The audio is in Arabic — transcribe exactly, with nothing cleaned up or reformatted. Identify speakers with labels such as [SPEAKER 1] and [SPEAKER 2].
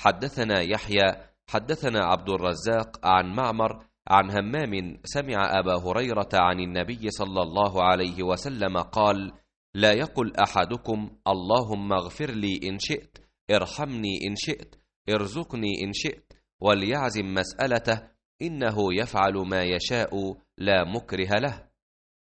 [SPEAKER 1] حدثنا يحيى حدثنا عبد الرزاق عن معمر عن همام سمع أبا هريرة عن النبي صلى الله عليه وسلم قال: لا يقل أحدكم اللهم اغفر لي إن شئت، ارحمني إن شئت، ارزقني إن شئت، وليعزم مسألته، إنه يفعل ما يشاء لا مكره له.